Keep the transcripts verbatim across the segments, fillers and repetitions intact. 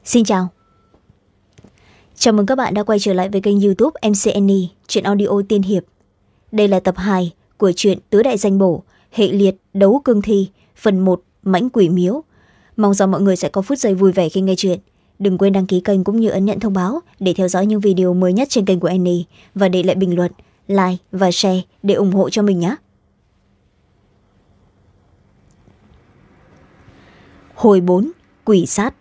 Xin chào. Chào mừng các bạn đã quay trở lại với kênh YouTube em xê en i, truyện audio tiên hiệp. Đây là tập hai của truyện Tứ Đại Danh Bổ, hệ liệt Đấu Cương Thi, phần một Mãnh Quỷ Miếu. Mong rằng mọi người sẽ có phút giây vui vẻ khi nghe chuyện. Đừng quên đăng ký kênh cũng như ấn nhận thông báo để theo dõi những video mới nhất trên kênh của Annie và để lại bình luận, like và share để ủng hộ cho mình nhé. Hồi bốn, Quỷ Sát.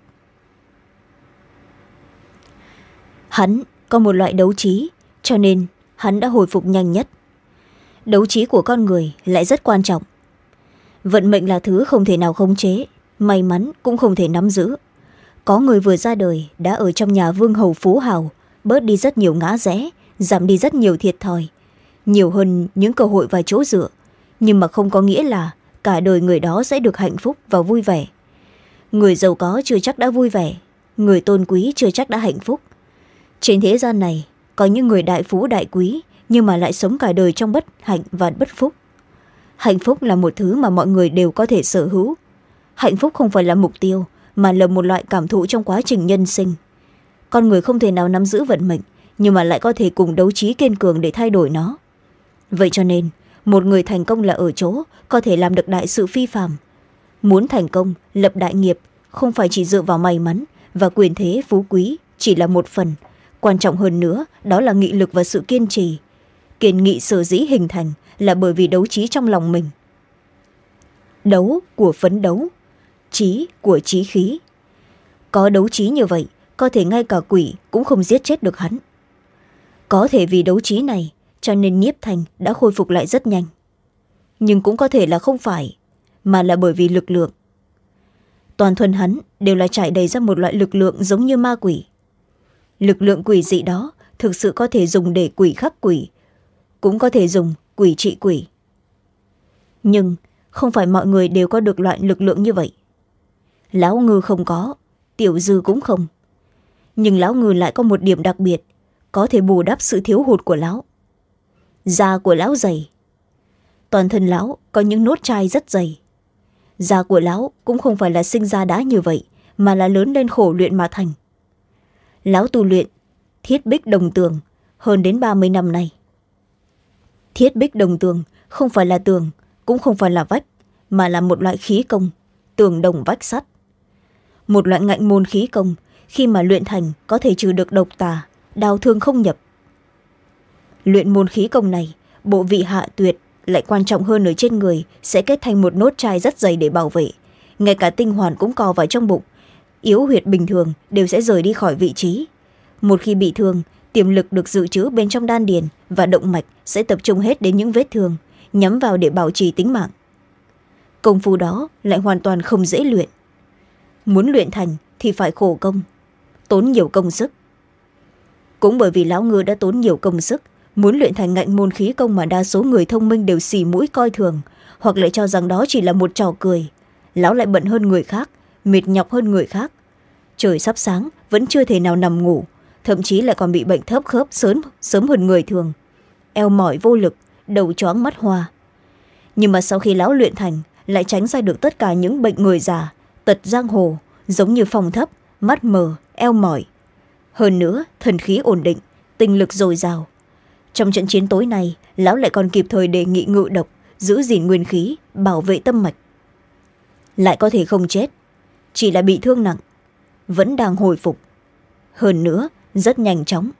Hắn có một loại đấu trí, cho nên hắn đã hồi phục nhanh nhất. Đấu trí của con người lại rất quan trọng. Vận mệnh là thứ không thể nào khống chế, may mắn cũng không thể nắm giữ. Có người vừa ra đời đã ở trong nhà vương hầu phú hào, bớt đi rất nhiều ngã rẽ, giảm đi rất nhiều thiệt thòi, nhiều hơn những cơ hội và chỗ dựa, nhưng mà không có nghĩa là cả đời người đó sẽ được hạnh phúc và vui vẻ. Người giàu có chưa chắc đã vui vẻ, người tôn quý chưa chắc đã hạnh phúc. Trên thế gian này có những người đại phú đại quý nhưng mà lại sống cả đời trong bất hạnh và bất phúc. Hạnh phúc là một thứ mà mọi người đều có thể sở hữu. Hạnh phúc không phải là mục tiêu mà là một loại cảm thụ trong quá trình nhân sinh. Con người không thể nào nắm giữ vận mệnh, nhưng mà lại có thể cùng đấu trí kiên cường để thay đổi nó. Vậy cho nên một người thành công là ở chỗ có thể làm được đại sự phi phàm. Muốn thành công, lập đại nghiệp không phải chỉ dựa vào may mắn, và quyền thế phú quý chỉ là một phần. Quan trọng hơn nữa đó là nghị lực và sự kiên trì. Kiên nghị sở dĩ hình thành là bởi vì đấu trí trong lòng mình. Đấu của phấn đấu, trí của trí khí. Có đấu trí như vậy, có thể ngay cả quỷ cũng không giết chết được hắn. Có thể vì đấu trí này cho nên Nhiếp Thanh đã khôi phục lại rất nhanh. Nhưng cũng có thể là không phải, mà là bởi vì lực lượng. Toàn thân hắn đều là trải đầy ra một loại lực lượng giống như ma quỷ. Lực lượng quỷ dị đó thực sự có thể dùng để quỷ khắc quỷ, cũng có thể dùng quỷ trị quỷ. Nhưng không phải mọi người đều có được loại lực lượng như vậy. Lão Ngư không có, Tiểu Dư cũng không. Nhưng Lão Ngư lại có một điểm đặc biệt, có thể bù đắp sự thiếu hụt của lão. Da của lão dày. Toàn thân lão có những nốt chai rất dày. Da của lão cũng không phải là sinh ra đá như vậy, mà là lớn lên khổ luyện mà thành. Lão tu luyện Thiết Bích Đồng Tường hơn đến ba mươi năm nay. Thiết Bích Đồng Tường không phải là tường, cũng không phải là vách, mà là một loại khí công, tường đồng vách sắt. Một loại ngạnh môn khí công, khi mà luyện thành có thể trừ được độc tà, đau thương không nhập. Luyện môn khí công này, bộ vị hạ tuyệt lại quan trọng hơn ở trên người sẽ kết thành một nốt chai rất dày để bảo vệ. Ngay cả tinh hoàn cũng co vào trong bụng, yếu huyệt bình thường đều sẽ rời đi khỏi vị trí. Một khi bị thương, tiềm lực được dự trữ bên trong đan điền và động mạch sẽ tập trung hết đến những vết thương, nhắm vào để bảo trì tính mạng. Công phu đó lại hoàn toàn không dễ luyện. Muốn luyện thành thì phải khổ công, tốn nhiều công sức. Cũng bởi vì Lão Ngư đã tốn nhiều công sức, muốn luyện thành ngạnh môn khí công mà đa số người thông minh đều xì mũi coi thường, hoặc lại cho rằng đó chỉ là một trò cười. Lão lại bận hơn người khác, mệt nhọc hơn người khác. Trời sắp sáng vẫn chưa thể nào nằm ngủ, thậm chí lại còn bị bệnh thấp khớp sớm, sớm hơn người thường. Eo mỏi vô lực, đầu choáng mắt hoa. Nhưng mà sau khi lão luyện thành, lại tránh ra được tất cả những bệnh người già, tật giang hồ, giống như phòng thấp, mắt mờ, eo mỏi. Hơn nữa, thần khí ổn định, tinh lực dồi dào. Trong trận chiến tối nay, lão lại còn kịp thời đề nghị ngự độc, giữ gìn nguyên khí, bảo vệ tâm mạch. Lại có thể không chết, chỉ là bị thương nặng, vẫn đang hồi phục. Hơn nữa, rất nhanh chóng.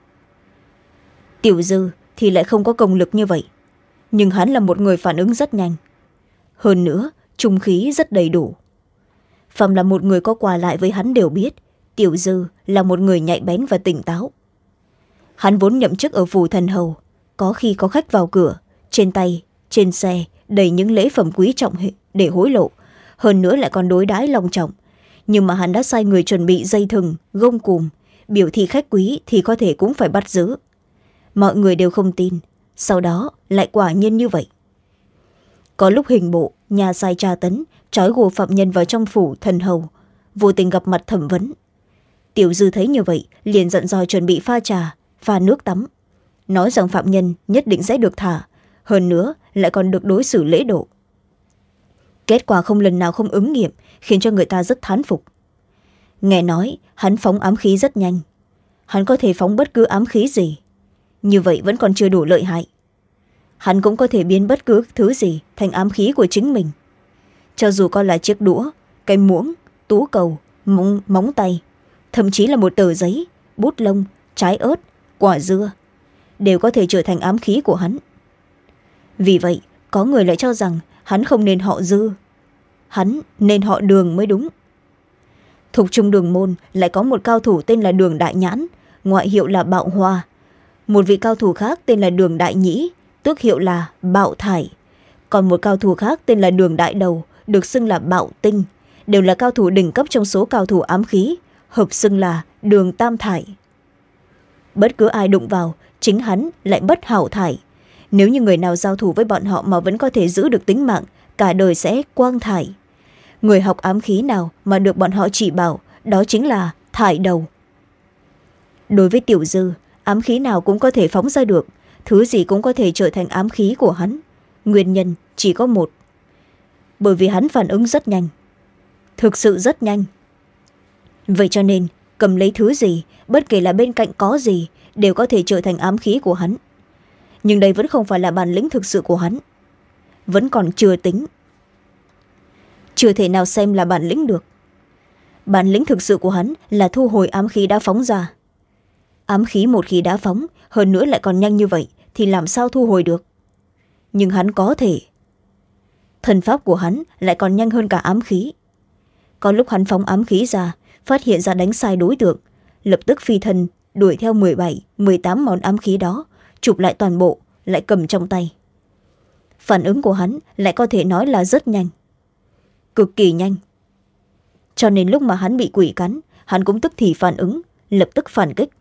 Tiểu Dư thì lại không có công lực như vậy, nhưng hắn là một người phản ứng rất nhanh. Hơn nữa, trung khí rất đầy đủ. Phàm là một người có qua lại với hắn đều biết, Tiểu Dư là một người nhạy bén và tỉnh táo. Hắn vốn nhậm chức ở phủ thần hầu, có khi có khách vào cửa, trên tay, trên xe đầy những lễ phẩm quý trọng để hối lộ, hơn nữa lại còn đối đãi long trọng. Nhưng mà hắn đã sai người chuẩn bị dây thừng, gông cùm, biểu thị khách quý thì có thể cũng phải bắt giữ. Mọi người đều không tin, sau đó lại quả nhiên như vậy. Có lúc hình bộ, nhà sai tra tấn, trói gô phạm nhân vào trong phủ thần hầu, vô tình gặp mặt thẩm vấn. Tiểu Dư thấy như vậy, liền dặn dò chuẩn bị pha trà, pha nước tắm, nói rằng phạm nhân nhất định sẽ được thả, hơn nữa lại còn được đối xử lễ độ. Kết quả không lần nào không ứng nghiệm, khiến cho người ta rất thán phục. Nghe nói hắn phóng ám khí rất nhanh. Hắn có thể phóng bất cứ ám khí gì. Như vậy vẫn còn chưa đủ lợi hại. Hắn cũng có thể biến bất cứ thứ gì thành ám khí của chính mình. Cho dù coi là chiếc đũa, cái muỗng, tú cầu, móng, móng tay, thậm chí là một tờ giấy, bút lông, trái ớt, quả dưa, đều có thể trở thành ám khí của hắn. Vì vậy có người lại cho rằng hắn không nên họ Dư, hắn nên họ Đường mới đúng. Thục Trung Đường môn lại có một cao thủ tên là Đường Đại Nhãn, ngoại hiệu là Bạo Hoa. Một vị cao thủ khác tên là Đường Đại Nhĩ, tước hiệu là Bạo Thải. Còn một cao thủ khác tên là Đường Đại Đầu, được xưng là Bạo Tinh, đều là cao thủ đỉnh cấp trong số cao thủ ám khí, hợp xưng là Đường Tam Thải. Bất cứ ai đụng vào, chính hắn lại bất hảo thải. Nếu như người nào giao thủ với bọn họ mà vẫn có thể giữ được tính mạng, cả đời sẽ quang thải. Người học ám khí nào mà được bọn họ chỉ bảo, đó chính là thải đầu. Đối với Tiểu Dư, ám khí nào cũng có thể phóng ra được, thứ gì cũng có thể trở thành ám khí của hắn. Nguyên nhân chỉ có một. Bởi vì hắn phản ứng rất nhanh. Thực sự rất nhanh. Vậy cho nên, cầm lấy thứ gì, bất kể là bên cạnh có gì, đều có thể trở thành ám khí của hắn. Nhưng đây vẫn không phải là bản lĩnh thực sự của hắn. Vẫn còn chưa tính. Chưa thể nào xem là bản lĩnh được. Bản lĩnh thực sự của hắn là thu hồi ám khí đã phóng ra. Ám khí một khi đã phóng, hơn nữa lại còn nhanh như vậy, thì làm sao thu hồi được. Nhưng hắn có thể. Thần pháp của hắn lại còn nhanh hơn cả ám khí. Có lúc hắn phóng ám khí ra, phát hiện ra đánh sai đối tượng, lập tức phi thân đuổi theo mười bảy, mười tám món ám khí đó, chụp lại toàn bộ, lại cầm trong tay. Phản ứng của hắn lại có thể nói là rất nhanh. Cực kỳ nhanh. Cho nên lúc mà hắn bị quỷ cắn, hắn cũng tức thì phản ứng, lập tức phản kích.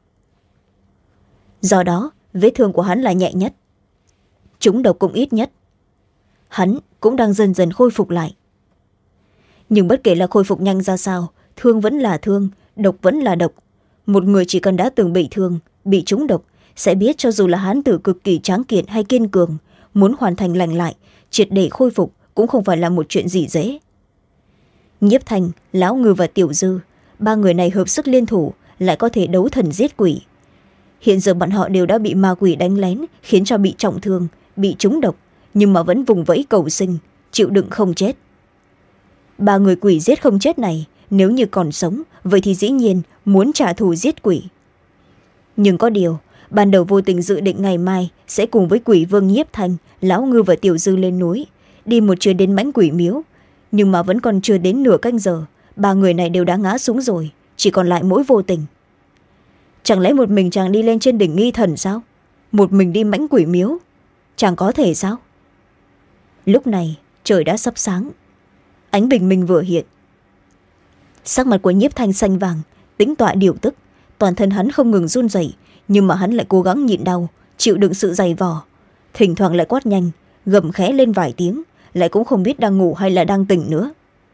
Do đó, vết thương của hắn là nhẹ nhất. Trúng độc cũng ít nhất. Hắn cũng đang dần dần khôi phục lại. Nhưng bất kể là khôi phục nhanh ra sao, thương vẫn là thương, độc vẫn là độc. Một người chỉ cần đã từng bị thương, bị trúng độc, sẽ biết cho dù là hán tử cực kỳ tráng kiện hay kiên cường, muốn hoàn thành lành lại, triệt để khôi phục cũng không phải là một chuyện gì dễ. Nhiếp Thanh, Lão Ngư và Tiểu Dư, ba người này hợp sức liên thủ, lại có thể đấu thần giết quỷ. Hiện giờ bọn họ đều đã bị ma quỷ đánh lén, khiến cho bị trọng thương, bị trúng độc, nhưng mà vẫn vùng vẫy cầu sinh, chịu đựng không chết. Ba người quỷ giết không chết này, nếu như còn sống, vậy thì dĩ nhiên muốn trả thù giết quỷ. Nhưng có điều, ban đầu vô tình dự định ngày mai sẽ cùng với quỷ vương Nhiếp Thanh, Lão Ngư và Tiểu Dư lên núi, đi một chuyến đến mãnh quỷ miếu. Nhưng mà vẫn còn chưa đến nửa canh giờ, ba người này đều đã ngã xuống rồi, chỉ còn lại mỗi vô tình. Chẳng lẽ một mình chàng đi lên trên đỉnh nghi thần sao? Một mình đi mãnh quỷ miếu? Chàng có thể sao? Lúc này trời đã sắp sáng. Ánh bình minh vừa hiện. Sắc mặt của Nhiếp Thanh xanh vàng, tĩnh tọa điều tức. Toàn thân hắn không ngừng run rẩy, nhưng mà hắn lại cố gắng nhịn đau, chịu đựng sự dày vò. Thỉnh thoảng lại quát nhanh, gầm khẽ lên vài tiếng, lại cũng không biết đang ngủ hay là đang tỉnh nữa.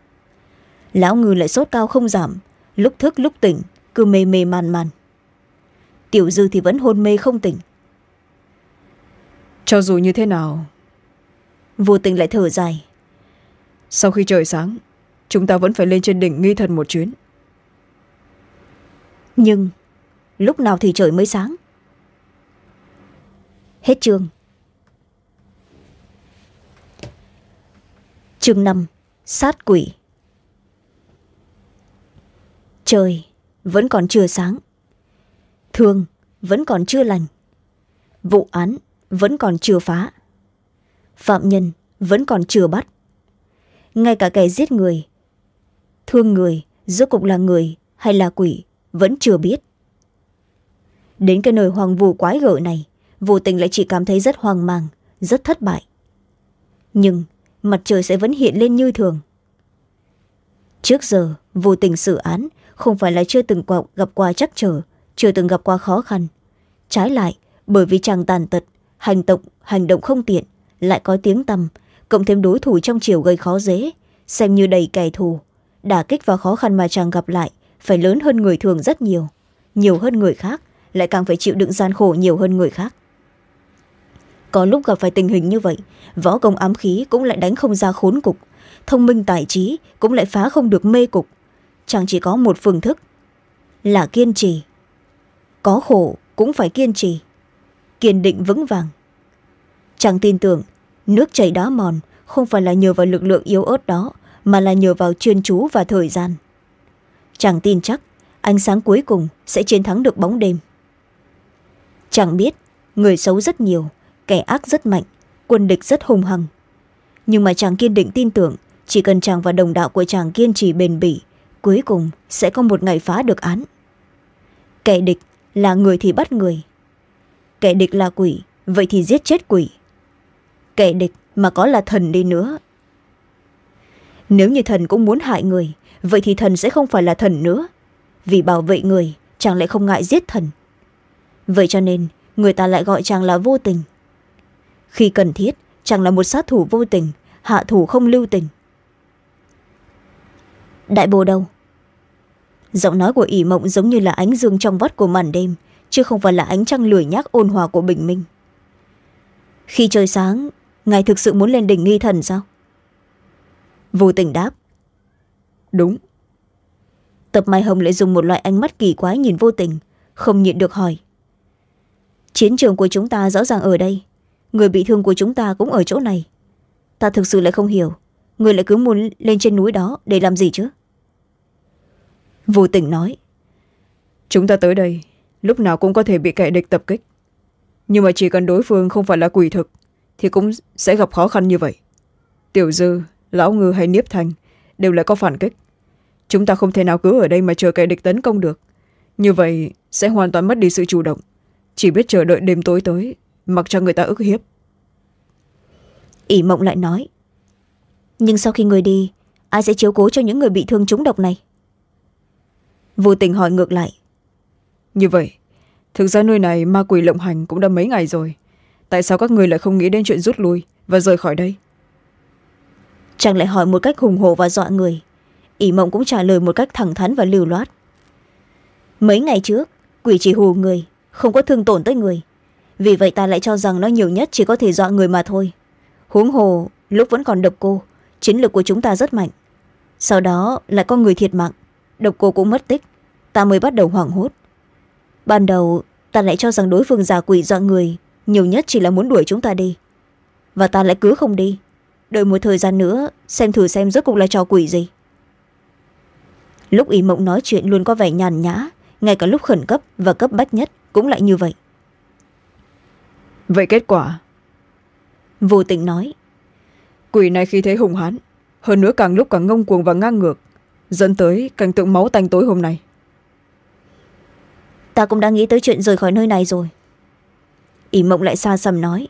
Lão Ngư lại sốt cao không giảm, lúc thức lúc tỉnh, cứ mê mê man man. Tiểu Dư thì vẫn hôn mê không tỉnh. Cho dù như thế nào, vô tình lại thở dài. Sau khi trời sáng, chúng ta vẫn phải lên trên đỉnh nghi thần một chuyến. Nhưng lúc nào thì trời mới sáng? Hết chương. Chương năm. Sát quỷ. Trời vẫn còn chưa sáng. Thương vẫn còn chưa lành. Vụ án vẫn còn chưa phá. Phạm nhân vẫn còn chưa bắt. Ngay cả kẻ giết người, thương người, rốt cục là người hay là quỷ vẫn chưa biết. Đến cái nơi hoang vu quái gở này, vô tình lại chỉ cảm thấy rất hoang mang, rất thất bại. Nhưng mặt trời sẽ vẫn hiện lên như thường. Trước giờ vô tình xử án không phải là chưa từng gặp qua trắc trở, chưa từng gặp qua khó khăn. Trái lại, bởi vì chàng tàn tật, hành động, hành động không tiện, lại có tiếng tăm, cộng thêm đối thủ trong chiều gây khó dễ, xem như đầy kẻ thù. Đả kích và khó khăn mà chàng gặp lại phải lớn hơn người thường rất nhiều, nhiều hơn người khác, lại càng phải chịu đựng gian khổ nhiều hơn người khác. Có lúc gặp phải tình hình như vậy, võ công ám khí cũng lại đánh không ra khốn cục, thông minh tài trí cũng lại phá không được mê cục. chàng chỉ có một phương thức là kiên trì. Có khổ cũng phải kiên trì, kiên định vững vàng. Chàng tin tưởng nước chảy đá mòn không phải là nhờ vào lực lượng yếu ớt đó, mà là nhờ vào chuyên chú và thời gian. Chàng tin chắc ánh sáng cuối cùng sẽ chiến thắng được bóng đêm. Chàng biết người xấu rất nhiều, kẻ ác rất mạnh, quân địch rất hung hăng. Nhưng mà chàng kiên định tin tưởng chỉ cần chàng và đồng đạo của chàng kiên trì bền bỉ, cuối cùng sẽ có một ngày phá được án. Kẻ địch là người thì bắt người, kẻ địch là quỷ, vậy thì giết chết quỷ. Kẻ địch mà có là thần đi nữa, nếu như thần cũng muốn hại người, vậy thì thần sẽ không phải là thần nữa. Vì bảo vệ người, chàng lại không ngại giết thần. Vậy cho nên người ta lại gọi chàng là vô tình. Khi cần thiết, chàng là một sát thủ vô tình, hạ thủ không lưu tình. Đại bồ đâu? Giọng nói của ỷ mộng giống như là ánh dương trong vắt của màn đêm, chứ không phải là ánh trăng lười nhác ôn hòa của bình minh. Khi trời sáng, ngài thực sự muốn lên đỉnh nghi thần sao? Vô tình đáp. Đúng. Tập Mai Hồng lại dùng một loại ánh mắt kỳ quái nhìn vô tình, không nhịn được hỏi. Chiến trường của chúng ta rõ ràng ở đây, người bị thương của chúng ta cũng ở chỗ này. Ta thực sự lại không hiểu, người lại cứ muốn lên trên núi đó để làm gì chứ? Vô tình nói. Chúng ta tới đây, lúc nào cũng có thể bị kẻ địch tập kích. Nhưng mà chỉ cần đối phương không phải là quỷ thực, thì cũng sẽ gặp khó khăn như vậy. Tiểu Dư, Lão Ngư hay Niếp Thanh đều lại có phản kích. Chúng ta không thể nào cứ ở đây mà chờ kẻ địch tấn công được. Như vậy sẽ hoàn toàn mất đi sự chủ động, chỉ biết chờ đợi đêm tối tới, mặc cho người ta ức hiếp. ỷ mộng lại nói. Nhưng sau khi người đi, ai sẽ chiếu cố cho những người bị thương trúng độc này? Vô tình hỏi ngược lại. Như vậy, thực ra nơi này ma quỷ lộng hành cũng đã mấy ngày rồi. Tại sao các người lại không nghĩ đến chuyện rút lui và rời khỏi đây? Chàng lại hỏi một cách hùng hổ và dọa người. ỷ mộng cũng trả lời một cách thẳng thắn và lưu loát. Mấy ngày trước, quỷ chỉ hù người, không có thương tổn tới người. Vì vậy ta lại cho rằng nó nhiều nhất chỉ có thể dọa người mà thôi. Huống hồ, lúc vẫn còn độc cô, chiến lược của chúng ta rất mạnh. Sau đó lại có người thiệt mạng, độc cô cũng mất tích, ta mới bắt đầu hoảng hốt. Ban đầu ta lại cho rằng đối phương giả quỷ dọa người, nhiều nhất chỉ là muốn đuổi chúng ta đi. Và ta lại cứ không đi, đợi một thời gian nữa xem thử xem rốt cuộc là trò quỷ gì. Lúc ỷ mộng nói chuyện luôn có vẻ nhàn nhã, ngay cả lúc khẩn cấp và cấp bách nhất cũng lại như vậy. Vậy kết quả? Vô tình nói. Quỷ này khi thế hùng hãn, hơn nữa càng lúc càng ngông cuồng và ngang ngược, dẫn tới cảnh tượng máu tanh tối hôm nay. Ta cũng đã nghĩ tới chuyện rời khỏi nơi này rồi. ỷ mộng lại xa xăm nói.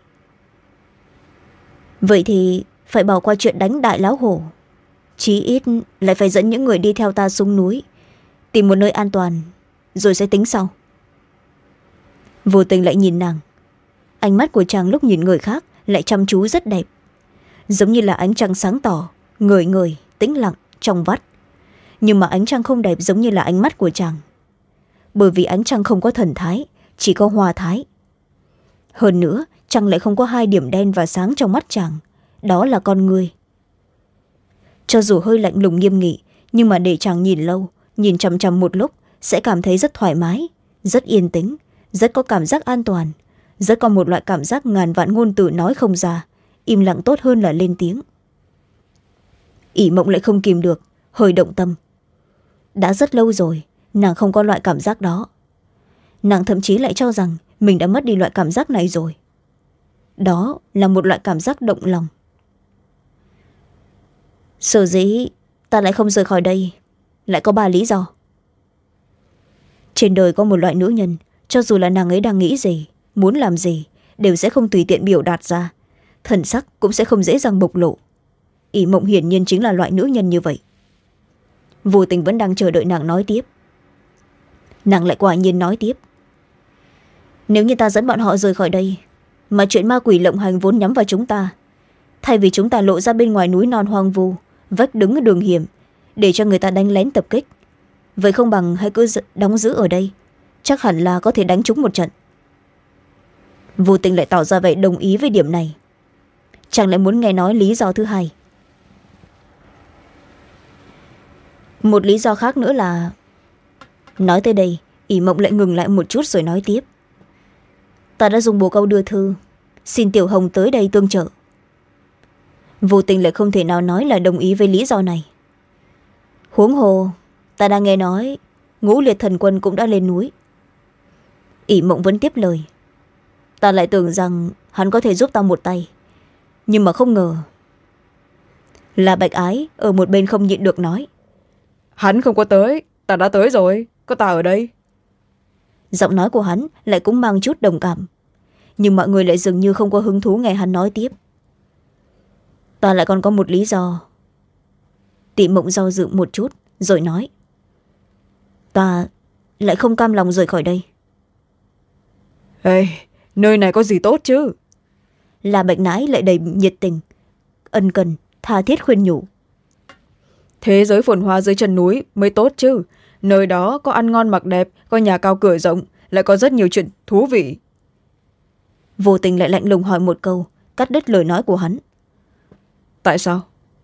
Vậy thì phải bỏ qua chuyện đánh đại lão hổ, chí ít lại phải dẫn những người đi theo ta xuống núi, tìm một nơi an toàn, rồi sẽ tính sau. Vô tình lại nhìn nàng. Ánh mắt của chàng lúc nhìn người khác lại chăm chú rất đẹp, giống như là ánh trăng sáng tỏ, ngời ngời, tĩnh lặng, trong vắt. Nhưng mà ánh trăng không đẹp giống như là ánh mắt của chàng, bởi vì ánh trăng không có thần thái, chỉ có hoa thái. Hơn nữa, trăng lại không có hai điểm đen và sáng trong mắt chàng, đó là con người. Cho dù hơi lạnh lùng nghiêm nghị, nhưng mà để chàng nhìn lâu, nhìn chằm chằm một lúc, sẽ cảm thấy rất thoải mái, rất yên tĩnh, rất có cảm giác an toàn, rất có một loại cảm giác ngàn vạn ngôn từ nói không ra, im lặng tốt hơn là lên tiếng. ỷ mộng lại không kìm được, hơi động tâm. Đã rất lâu rồi, nàng không có loại cảm giác đó. Nàng thậm chí lại cho rằng mình đã mất đi loại cảm giác này rồi. Đó là một loại cảm giác động lòng. Sở dĩ ta lại không rời khỏi đây, lại có ba lý do. Trên đời có một loại nữ nhân, cho dù là nàng ấy đang nghĩ gì, muốn làm gì, đều sẽ không tùy tiện biểu đạt ra, thần sắc cũng sẽ không dễ dàng bộc lộ. ỷ mộng hiển nhiên chính là loại nữ nhân như vậy. Vô tình vẫn đang chờ đợi nàng nói tiếp. Nàng lại quả nhiên nói tiếp. Nếu như ta dẫn bọn họ rời khỏi đây, mà chuyện ma quỷ lộng hành vốn nhắm vào chúng ta, thay vì chúng ta lộ ra bên ngoài núi non hoang vu, vách đứng ở đường hiểm, để cho người ta đánh lén tập kích, vậy không bằng hãy cứ đóng giữ ở đây, chắc hẳn là có thể đánh trúng một trận. Vô tình lại tỏ ra vẻ đồng ý với điểm này. Chàng lại muốn nghe nói lý do thứ hai. một lý do khác nữa là... Nói tới đây, ỷ mộng lại ngừng lại một chút rồi nói tiếp. Ta đã dùng bồ câu đưa thư, xin Tiểu Hồng tới đây tương trợ. Vô tình lại không thể nào nói là đồng ý với lý do này. Huống hồ, ta đang nghe nói Ngũ Liệt Thần Quân cũng đã lên núi. ỷ mộng vẫn tiếp lời. Ta lại tưởng rằng hắn có thể giúp ta một tay, nhưng mà không ngờ. Là Bạch Ái ở một bên không nhịn được nói. Hắn không có tới, ta đã tới rồi, có ta ở đây. Giọng nói của hắn lại cũng mang chút đồng cảm, nhưng mọi người lại dường như không có hứng thú nghe hắn nói tiếp. Ta lại còn có một lý do. Tị Mộng do dự một chút rồi nói. Ta lại không cam lòng rời khỏi đây. Ê, nơi này có gì tốt chứ? Là Bạch Nãi lại đầy nhiệt tình, ân cần, tha thiết khuyên nhủ. Thế giới phồn hoa dưới chân núi mới tốt chứ. Nơi đó có ăn ngon mặc đẹp, có nhà cao cửa rộng, lại có rất nhiều chuyện thú vị. Vô Tình lại lạnh lùng hỏi một câu, cắt đứt lời nói của hắn. Tại sao?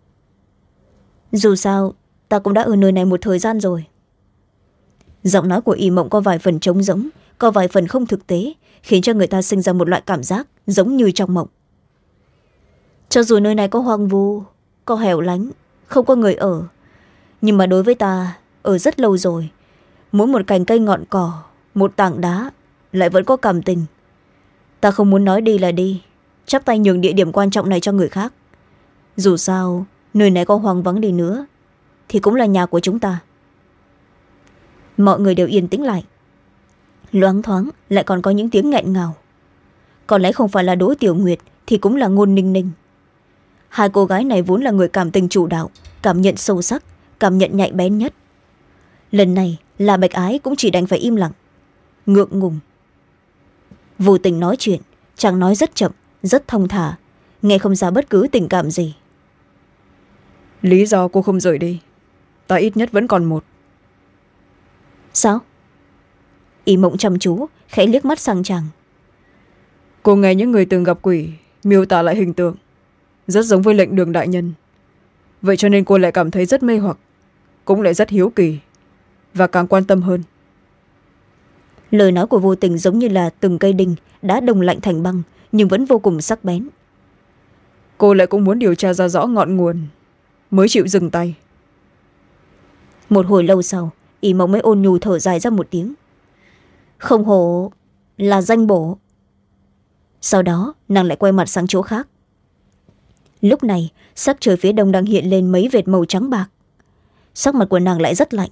Dù sao, ta cũng đã ở nơi này một thời gian rồi. Giọng nói của ỷ mộng có vài phần trống rỗng, có vài phần không thực tế, khiến cho người ta sinh ra một loại cảm giác giống như trong mộng. Cho dù nơi này có hoang vu, có hẻo lánh, không có người ở, nhưng mà đối với ta, ở rất lâu rồi, mỗi một cành cây ngọn cỏ, một tảng đá lại vẫn có cảm tình. Ta không muốn nói đi là đi, chắp tay nhường địa điểm quan trọng này cho người khác. Dù sao, nơi này có hoang vắng đi nữa thì cũng là nhà của chúng ta. Mọi người đều yên tĩnh lại. Loáng thoáng lại còn có những tiếng nghẹn ngào. Có lẽ không phải là Đỗ Tiểu Nguyệt thì cũng là Ngôn Ninh Ninh. Hai cô gái này vốn là người cảm tình chủ đạo, cảm nhận sâu sắc, cảm nhận nhạy bén nhất. Lần này là Bạch Ái cũng chỉ đành phải im lặng, ngượng ngùng. Vô Tình nói chuyện, chàng nói rất chậm, rất thông thả, nghe không ra bất cứ tình cảm gì. Lý do cô không rời đi, ta ít nhất vẫn còn một. Sao? ỷ mộng chăm chú, khẽ liếc mắt sang chàng. Cô nghe những người từng gặp quỷ miêu tả lại hình tượng rất giống với Lệnh Đường đại nhân. Vậy cho nên cô lại cảm thấy rất mê hoặc, cũng lại rất hiếu kỳ và càng quan tâm hơn. Lời nói của Vô Tình giống như là từng cây đinh đã đông lạnh thành băng, nhưng vẫn vô cùng sắc bén. Cô lại cũng muốn điều tra ra rõ ngọn nguồn mới chịu dừng tay. Một hồi lâu sau, ỷ mộng mới ôn nhu thở dài ra một tiếng. Không hổ là danh bổ. Sau đó nàng lại quay mặt sang chỗ khác. Lúc này sắc trời phía đông đang hiện lên mấy vệt màu trắng bạc. Sắc mặt của nàng lại rất lạnh.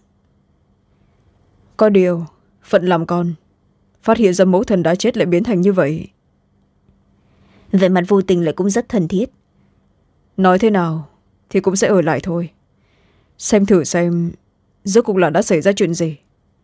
Có điều phận làm con, phát hiện ra mẫu thần đã chết lại biến thành như vậy. Vẻ mặt Vô Tình lại cũng rất thân thiết. Nói thế nào thì cũng sẽ ở lại thôi. Xem thử xem rốt cuộc là đã xảy ra chuyện gì.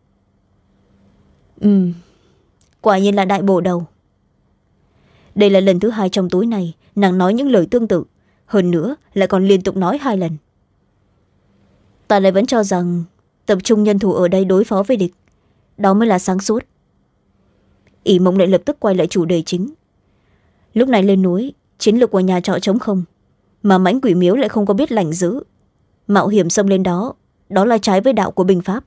Ừ, quả nhiên là đại bổ đầu. Đây là lần thứ hai trong tối này nàng nói những lời tương tự, hơn nữa lại còn liên tục nói hai lần. Ta lại vẫn cho rằng tập trung nhân thủ ở đây đối phó với địch, đó mới là sáng suốt. ỷ mộng lại lập tức quay lại chủ đề chính. Lúc này lên núi, chiến lược của nhà trọ trống không, mà mãnh quỷ miếu lại không có biết lành giữ, mạo hiểm xông lên đó, đó là trái với đạo của binh pháp.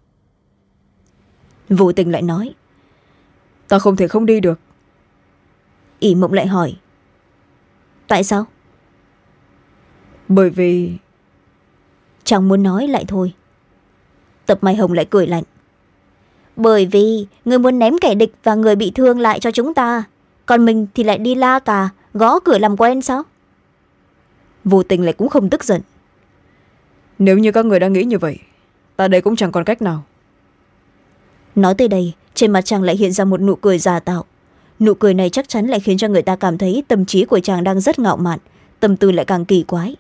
Vô Tình lại nói. Ta không thể không đi được. ỷ mộng lại hỏi. Tại sao? Bởi vì... Chẳng muốn nói lại thôi. Tập Mai Hồng lại cười lạnh. Bởi vì người muốn ném kẻ địch và người bị thương lại cho chúng ta, còn mình thì lại đi la cà, gõ cửa làm quen sao? Vô Tình lại cũng không tức giận. Nếu như các người đã nghĩ như vậy, ta đây cũng chẳng còn cách nào. Nói tới đây, trên mặt chàng lại hiện ra một nụ cười giả tạo. Nụ cười này chắc chắn lại khiến cho người ta cảm thấy tâm trí của chàng đang rất ngạo mạn, tâm tư lại càng kỳ quái.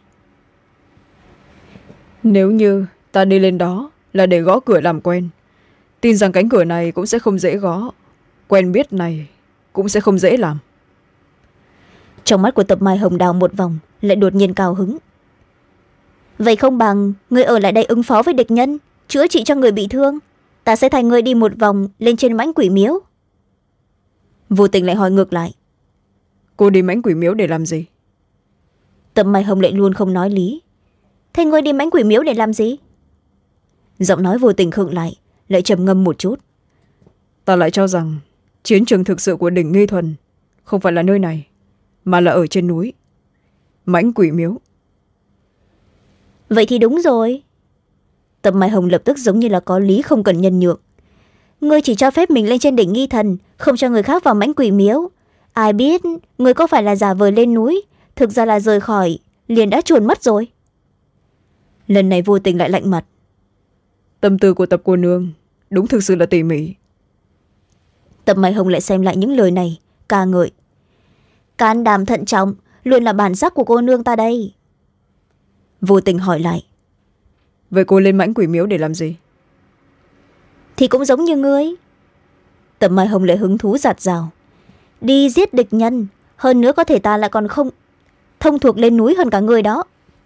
Nếu như ta đi lên đó là để gõ cửa làm quen, tin rằng cánh cửa này cũng sẽ không dễ gõ, quen biết này cũng sẽ không dễ làm. Trong mắt của Tập Mai Hồng đào một vòng, lại đột nhiên cao hứng. Vậy không bằng người ở lại đây ứng phó với địch nhân, chữa trị cho người bị thương, ta sẽ thành người đi một vòng lên trên mãnh quỷ miếu. Vô Tình lại hỏi ngược lại. Cô đi mãnh quỷ miếu để làm gì? Tập Mai Hồng lại luôn không nói lý. Thế ngươi đi mãnh quỷ miếu để làm gì? Giọng nói vô tình khựng lại, lại trầm ngâm một chút. Ta lại cho rằng chiến trường thực sự của đỉnh Nghi Thuần không phải là nơi này, mà là ở trên núi Mãnh Quỷ Miếu. Vậy thì đúng rồi. Tập Mai Hồng lập tức giống như là có lý không cần nhân nhượng. Ngươi chỉ cho phép mình lên trên đỉnh Nghi Thần, không cho người khác vào Mãnh Quỷ Miếu. Ai biết ngươi có phải là giả vờ lên núi, thực ra là rời khỏi liền đã chuồn mất rồi. Lần này vô tình lại lạnh mặt. Tâm tư của Tập cô nương đúng thực sự là tỉ mỉ. Tập Mai Hồng lại xem lại những lời này, ca ngợi. Can đảm thận trọng luôn là bản sắc của cô nương ta đây. Vô tình hỏi lại. Vậy cô lên Mãnh Quỷ Miếu để làm gì? Thì cũng giống như ngươi. Tập Mai Hồng lại hứng thú giạt rào. Đi giết địch nhân, hơn nữa có thể ta lại còn không thông thuộc lên núi hơn cả ngươi đó.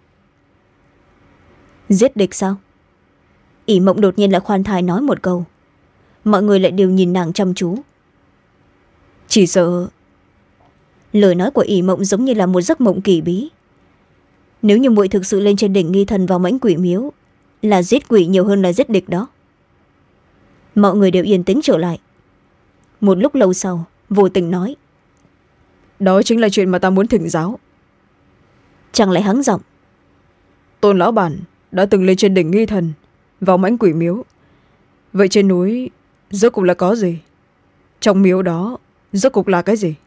Giết địch sao? Ỷ Mộng đột nhiên lại khoan thai nói một câu. Mọi người lại đều nhìn nàng chăm chú. Chỉ sợ... Lời nói của Ỷ Mộng giống như là một giấc mộng kỳ bí. Nếu như muội thực sự lên trên đỉnh Nghi Thần vào Mãnh Quỷ Miếu, là giết quỷ nhiều hơn là giết địch đó. Mọi người đều yên tĩnh trở lại. Một lúc lâu sau, vô tình nói. Đó chính là chuyện mà ta muốn thỉnh giáo. Chàng lại hắng giọng. Tôn lão bản đã từng lên trên đỉnh Nghi Thần vào Mãnh Quỷ Miếu. Vậy trên núi rốt cục là có gì? Trong miếu đó rốt cục là cái gì?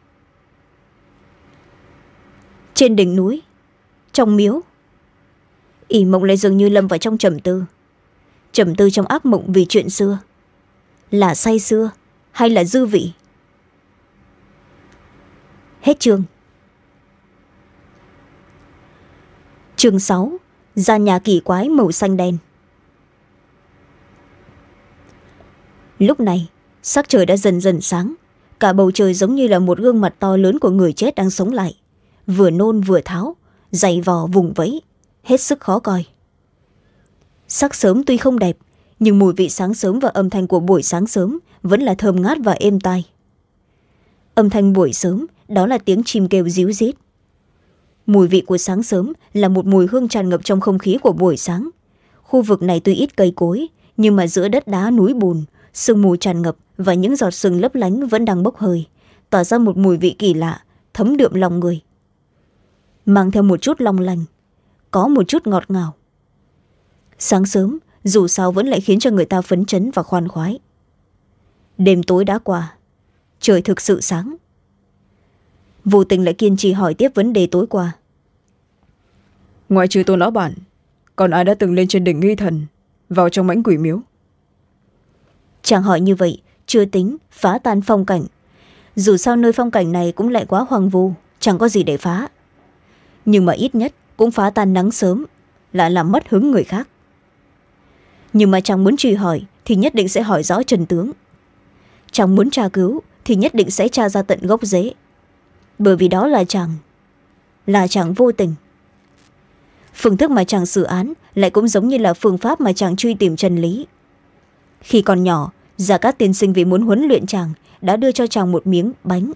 Trên đỉnh núi, trong miếu. Ỷ Mộng lại dường như lâm vào trong trầm tư. Trầm tư trong ác mộng vì chuyện xưa. Là say xưa hay là dư vị? Hết chương. Chương sáu. Gian nhà kỳ quái màu xanh đen. Lúc này sắc trời đã dần dần sáng. Cả bầu trời giống như là một gương mặt to lớn của người chết đang sống lại, vừa nôn vừa tháo, giày vò vùng vẫy, hết sức khó coi. Sắc sớm tuy không đẹp, nhưng mùi vị sáng sớm và âm thanh của buổi sáng sớm vẫn là thơm ngát và êm tai. Âm thanh buổi sớm đó là tiếng chim kêu ríu rít. Mùi vị của sáng sớm là một mùi hương tràn ngập trong không khí của buổi sáng. Khu vực này tuy ít cây cối, nhưng mà giữa đất đá núi bùn, sương mù tràn ngập và những giọt sương lấp lánh vẫn đang bốc hơi, tỏa ra một mùi vị kỳ lạ, thấm đượm lòng người. Mang theo một chút long lanh, có một chút ngọt ngào. Sáng sớm dù sao vẫn lại khiến cho người ta phấn chấn và khoan khoái. Đêm tối đã qua, trời thực sự sáng. Vô tình lại kiên trì hỏi tiếp vấn đề tối qua. Ngoại trừ Tôn lão bản, còn ai đã từng lên trên đỉnh Nghi Thần vào trong Mãnh Quỷ Miếu? Chàng hỏi như vậy chưa tính phá tan phong cảnh. Dù sao nơi phong cảnh này cũng lại quá hoang vu, chẳng có gì để phá. Nhưng mà ít nhất cũng phá tan nắng sớm, lại làm mất hứng người khác. Nhưng mà chàng muốn truy hỏi thì nhất định sẽ hỏi rõ chân tướng. Chàng muốn tra cứu thì nhất định sẽ tra ra tận gốc rễ. Bởi vì đó là chàng, là chàng Vô Tình. Phương thức mà chàng xử án lại cũng giống như là phương pháp mà chàng truy tìm chân lý. Khi còn nhỏ, Gia Cát tiên sinh vì muốn huấn luyện chàng đã đưa cho chàng một miếng bánh.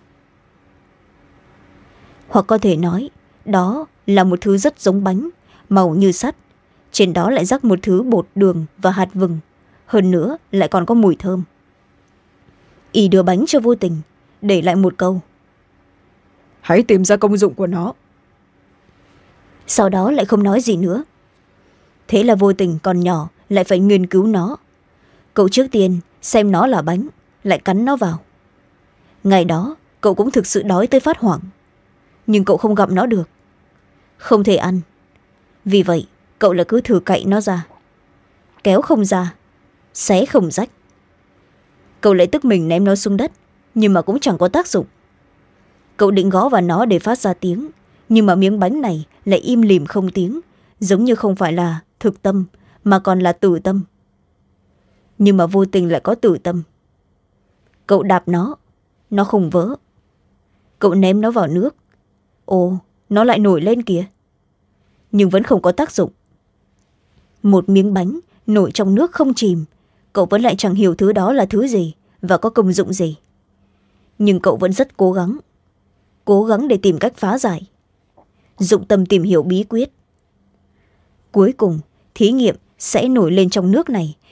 Hoặc có thể nói, đó là một thứ rất giống bánh, màu như sắt. Trên đó lại rắc một thứ bột đường và hạt vừng. Hơn nữa lại còn có mùi thơm. Y đưa bánh cho Vô Tình, để lại một câu. Hãy tìm ra công dụng của nó. Sau đó lại không nói gì nữa. Thế là Vô Tình còn nhỏ lại phải nghiên cứu nó. Cậu trước tiên xem nó là bánh, lại cắn nó vào. Ngày đó cậu cũng thực sự đói tới phát hoảng. Nhưng cậu không gặm nó được, không thể ăn. Vì vậy cậu lại cứ thử cậy nó ra. Kéo không ra, xé không rách. Cậu lại tức mình ném nó xuống đất, nhưng mà cũng chẳng có tác dụng. Cậu định gõ vào nó để phát ra tiếng, nhưng mà miếng bánh này lại im lìm không tiếng, giống như không phải là thực tâm mà còn là tử tâm. Nhưng mà Vô Tình lại có tử tâm. Cậu đạp nó, nó không vỡ. Cậu ném nó vào nước, ồ, nó lại nổi lên kìa. Nhưng vẫn không có tác dụng. Một miếng bánh nổi trong nước không chìm, cậu vẫn lại chẳng hiểu thứ đó là thứ gì và có công dụng gì. Nhưng cậu vẫn rất cố gắng, cố gắng để tìm cách phá giải, dụng tâm tìm hiểu bí quyết. Cuối cùng thí nghiệm sẽ nổi lên trong nước này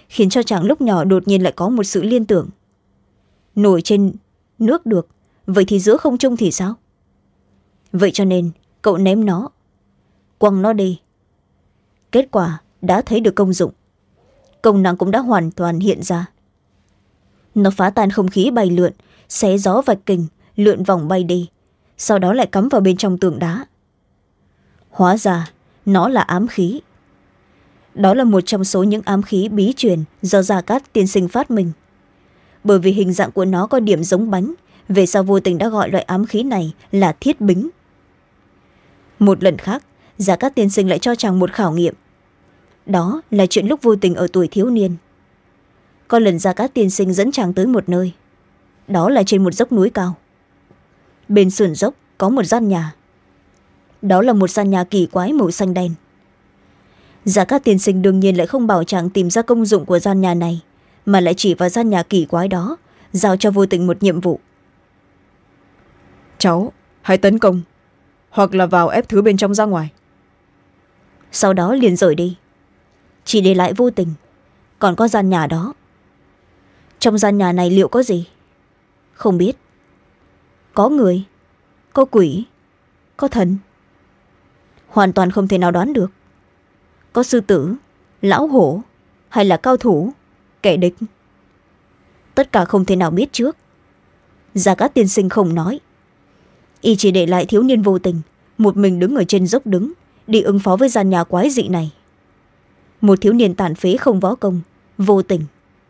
khiến cho chàng lúc nhỏ đột nhiên lại có một sự liên tưởng. Nổi trên nước được, vậy thì giữa không trung thì sao? Vậy cho nên cậu ném nó, quăng nó đi. Kết quả đã thấy được công dụng, công năng cũng đã hoàn toàn hiện ra. Nó phá tan không khí bay lượn, xé gió vạch kình, lượn vòng bay đi, sau đó lại cắm vào bên trong tường đá. Hóa ra nó là ám khí. Đó là một trong số những ám khí bí truyền do Gia Cát tiên sinh phát minh. Bởi vì hình dạng của nó có điểm giống bánh, về sau vô tình đã gọi loại ám khí này là thiết bính. Một lần khác, Gia Cát tiên sinh lại cho chàng một khảo nghiệm. Đó là chuyện lúc vô tình ở tuổi thiếu niên. Có lần Gia Cát tiên sinh dẫn chàng tới một nơi. Đó là trên một dốc núi cao. Bên sườn dốc có một gian nhà. Đó là một gian nhà kỳ quái màu xanh đen. Gia Cát tiên sinh đương nhiên lại không bảo chàng tìm ra công dụng của gian nhà này, mà lại chỉ vào gian nhà kỳ quái đó, giao cho vô tình một nhiệm vụ. Cháu hãy tấn công, hoặc là vào ép thứ bên trong ra ngoài. Sau đó liền rời đi, chỉ để lại vô tình. Còn có gian nhà đó. Trong gian nhà này liệu có gì? Không biết. Có người, có quỷ, có thần. Hoàn toàn không thể nào đoán được. Có sư tử, lão hổ, hay là cao thủ, kẻ địch. Tất cả không thể nào biết trước. Gia Cát tiên sinh không nói. Y chỉ để lại thiếu niên vô tình, một mình đứng ở trên dốc đứng, đi ứng phó với gian nhà quái dị này. Một thiếu niên tàn phế không võ công, vô tình.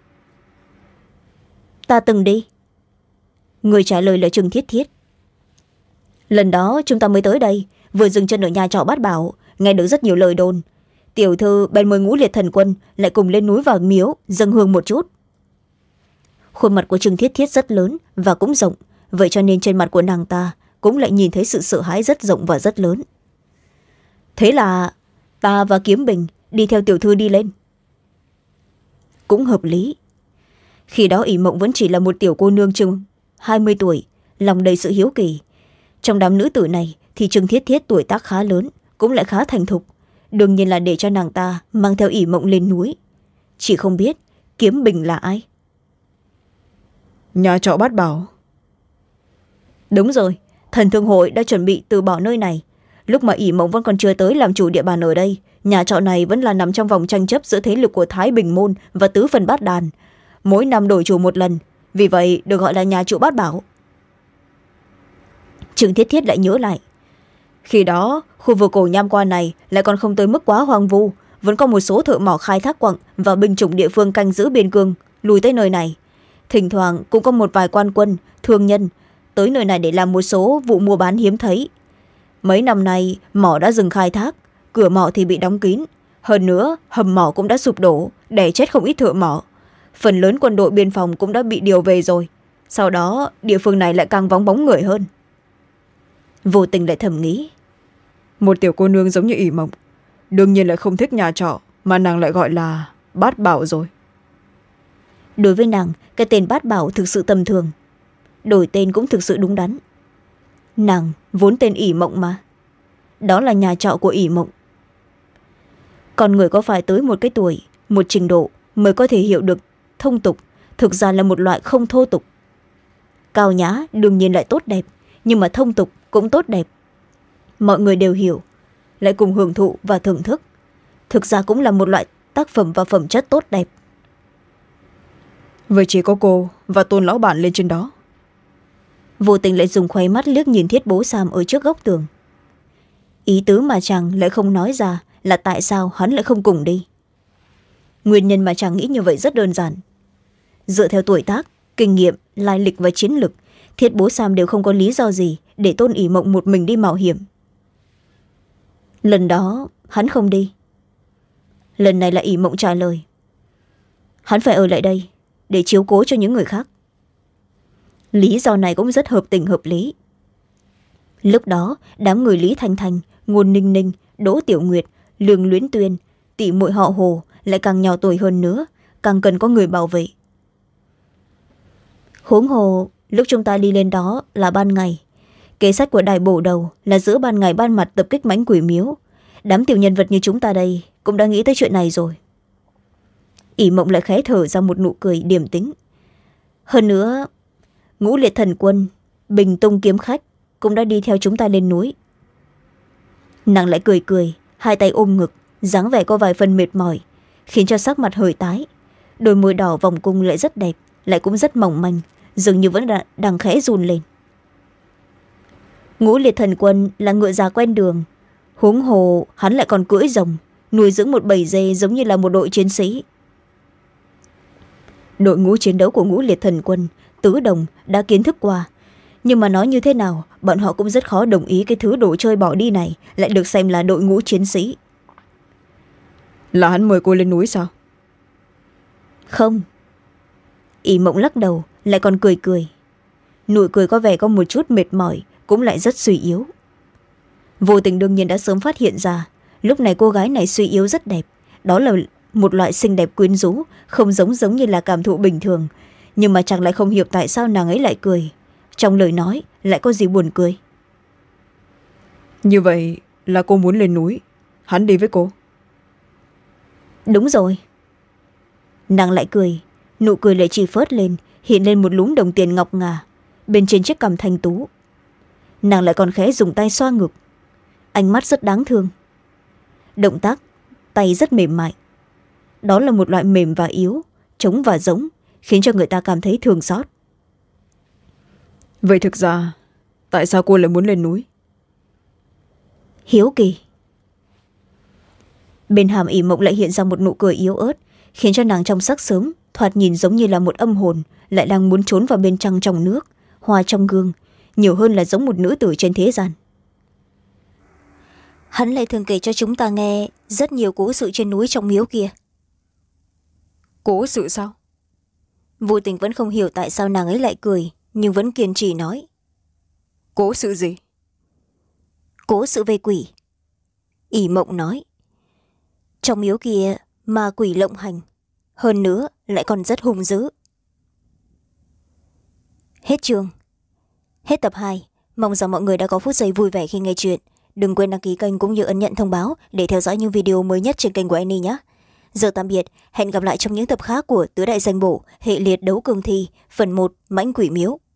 Ta từng đi. Người trả lời là Trương Thiết Thiết. Lần đó chúng ta mới tới đây, vừa dừng chân ở nhà trọ Bát Bảo, nghe được rất nhiều lời đồn. Tiểu thư bèn mời Ngũ Liệt thần quân lại cùng lên núi vào miếu dâng hương một chút. Khuôn mặt của Trương Thiết Thiết rất lớn và cũng rộng, vậy cho nên trên mặt của nàng ta cũng lại nhìn thấy sự sợ hãi rất rộng và rất lớn. Thế là ta và Kiếm Bình đi theo tiểu thư đi lên. Cũng hợp lý. Khi đó ỷ mộng vẫn chỉ là một tiểu cô nương chừng hai mươi tuổi, lòng đầy sự hiếu kỳ. Trong đám nữ tử này thì Trương Thiết Thiết tuổi tác khá lớn, cũng lại khá thành thục, đương nhiên là để cho nàng ta mang theo ỷ mộng lên núi. Chỉ không biết Kiếm Bình là ai. Nhà trọ Bát Bảo. Đúng rồi, thần thương hội đã chuẩn bị từ bỏ nơi này. Lúc mà ỷ mộng vẫn còn chưa tới làm chủ địa bàn ở đây, nhà trọ này vẫn là nằm trong vòng tranh chấp giữa thế lực của Thái Bình Môn và Tứ Phần Bát Đàn. Mỗi năm đổi chủ một lần, vì vậy được gọi là nhà trụ Bát Bảo. Trương Thiết Thiết lại nhớ lại. Khi đó, khu vực cổ nham quan này lại còn không tới mức quá hoang vu, vẫn có một số thợ mỏ khai thác quặng và binh chủng địa phương canh giữ biên cương lùi tới nơi này. Thỉnh thoảng cũng có một vài quan quân, thương nhân tới nơi này để làm một số vụ mua bán hiếm thấy. Mấy năm nay mỏ đã dừng khai thác, cửa mỏ thì bị đóng kín. Hơn nữa hầm mỏ cũng đã sụp đổ, đè chết không ít thợ mỏ. Phần lớn quân đội biên phòng cũng đã bị điều về rồi. Sau đó địa phương này lại càng vắng bóng người hơn. Vô tình lại thầm nghĩ. Một tiểu cô nương giống như ỷ mộng, đương nhiên lại không thích nhà trọ, mà nàng lại gọi là Bát Bảo rồi. Đối với nàng, cái tên Bát Bảo thực sự tầm thường. Đổi tên cũng thực sự đúng đắn. Nàng vốn tên ỷ mộng mà. Đó là nhà trọ của ỷ mộng. Con người có phải tới một cái tuổi, một trình độ mới có thể hiểu được thông tục, thực ra là một loại không thô tục. Cao nhã đương nhiên lại tốt đẹp, nhưng mà thông tục cũng tốt đẹp. Mọi người đều hiểu, lại cùng hưởng thụ và thưởng thức. Thực ra cũng là một loại tác phẩm và phẩm chất tốt đẹp. Vậy chỉ có cô và Tôn lão bản lên trên đó. Vô tình lại dùng khuấy mắt liếc nhìn Thiết Bố Sam ở trước góc tường. Ý tứ mà chàng lại không nói ra là tại sao hắn lại không cùng đi. Nguyên nhân mà chàng nghĩ như vậy rất đơn giản. Dựa theo tuổi tác, kinh nghiệm, lai lịch và chiến lực, Thiết Bố Sam đều không có lý do gì để Tôn ỷ mộng một mình đi mạo hiểm. Lần đó hắn không đi. Lần này là ỷ mộng trả lời. Hắn phải ở lại đây để chiếu cố cho những người khác. Lý do này cũng rất hợp tình hợp lý. Lúc đó đám người Lý Thanh Thanh, Ngôn Ninh Ninh, Đỗ Tiểu Nguyệt, Lương Luyến Tuyên, tỷ muội họ Hồ lại càng nhỏ tuổi hơn nữa, càng cần có người bảo vệ. Huống hồ lúc chúng ta đi lên đó là ban ngày. Kế sách của Đại Bổ Đầu là giữa ban ngày ban mặt tập kích mãnh quỷ miếu. Đám tiểu nhân vật như chúng ta đây cũng đã nghĩ tới chuyện này rồi. ỷ mộng lại khẽ thở ra một nụ cười điềm tĩnh. Hơn nữa, Ngũ Liệt Thần Quân, Bình Tung Kiếm Khách cũng đã đi theo chúng ta lên núi. Nàng lại cười cười, hai tay ôm ngực, dáng vẻ có vài phần mệt mỏi, khiến cho sắc mặt hơi tái. Đôi môi đỏ vòng cung lại rất đẹp, lại cũng rất mỏng manh, dường như vẫn đã, đang khẽ run lên. Ngũ Liệt Thần Quân là ngựa già quen đường, huống hồ hắn lại còn cưỡi rồng, nuôi dưỡng một bầy dê giống như là một đội chiến sĩ. Đội ngũ chiến đấu của Ngũ Liệt Thần Quân, Tứ Đồng đã kiến thức qua, nhưng mà nói như thế nào bọn họ cũng rất khó đồng ý cái thứ đồ chơi bỏ đi này lại được xem là đội ngũ chiến sĩ. Là hắn mời cô lên núi sao? Không. ỷ mộng lắc đầu, lại còn cười cười. Nụ cười có vẻ có một chút mệt mỏi, cũng lại rất suy yếu. Vô tình đương nhiên đã sớm phát hiện ra, lúc này cô gái này suy yếu rất đẹp. Đó là một loại xinh đẹp quyến rũ, không giống giống như là cảm thụ bình thường. Nhưng mà chàng lại không hiểu tại sao nàng ấy lại cười. Trong lời nói lại có gì buồn cười. Như vậy là cô muốn lên núi, hắn đi với cô? Đúng rồi. Nàng lại cười, nụ cười lại chỉ phớt lên, hiện lên một lúm đồng tiền ngọc ngà bên trên chiếc cằm thanh tú. Nàng lại còn khẽ dùng tay xoa ngực, ánh mắt rất đáng thương. Động tác tay rất mềm mại, đó là một loại mềm và yếu, trống và giống, khiến cho người ta cảm thấy thương xót. Vậy thực ra tại sao cô lại muốn lên núi? Hiếu kỳ. Bên hàm ỷ mộng lại hiện ra một nụ cười yếu ớt, khiến cho nàng trong sắc sớm thoạt nhìn giống như là một âm hồn lại đang muốn trốn vào bên trăng trong nước, hoa trong gương, nhiều hơn là giống một nữ tử trên thế gian. Hắn lại thường kể cho chúng ta nghe rất nhiều cố sự trên núi trong miếu kia. Cố sự sao? Vô Tình vẫn không hiểu tại sao nàng ấy lại cười, nhưng vẫn kiên trì nói. Cố sự gì? Cố sự về quỷ. ỷ mộng nói. Trong miếu kia ma quỷ lộng hành, hơn nữa lại còn rất hung dữ. Hết chương. Hết tập hai. Mong rằng mọi người đã có phút giây vui vẻ khi nghe chuyện. Đừng quên đăng ký kênh cũng như ấn nhận thông báo để theo dõi những video mới nhất trên kênh của Annie nhé. Giờ tạm biệt, hẹn gặp lại trong những tập khác của Tứ Đại Danh Bổ, hệ liệt đấu cường thi, phần một Mãnh Quỷ Miếu.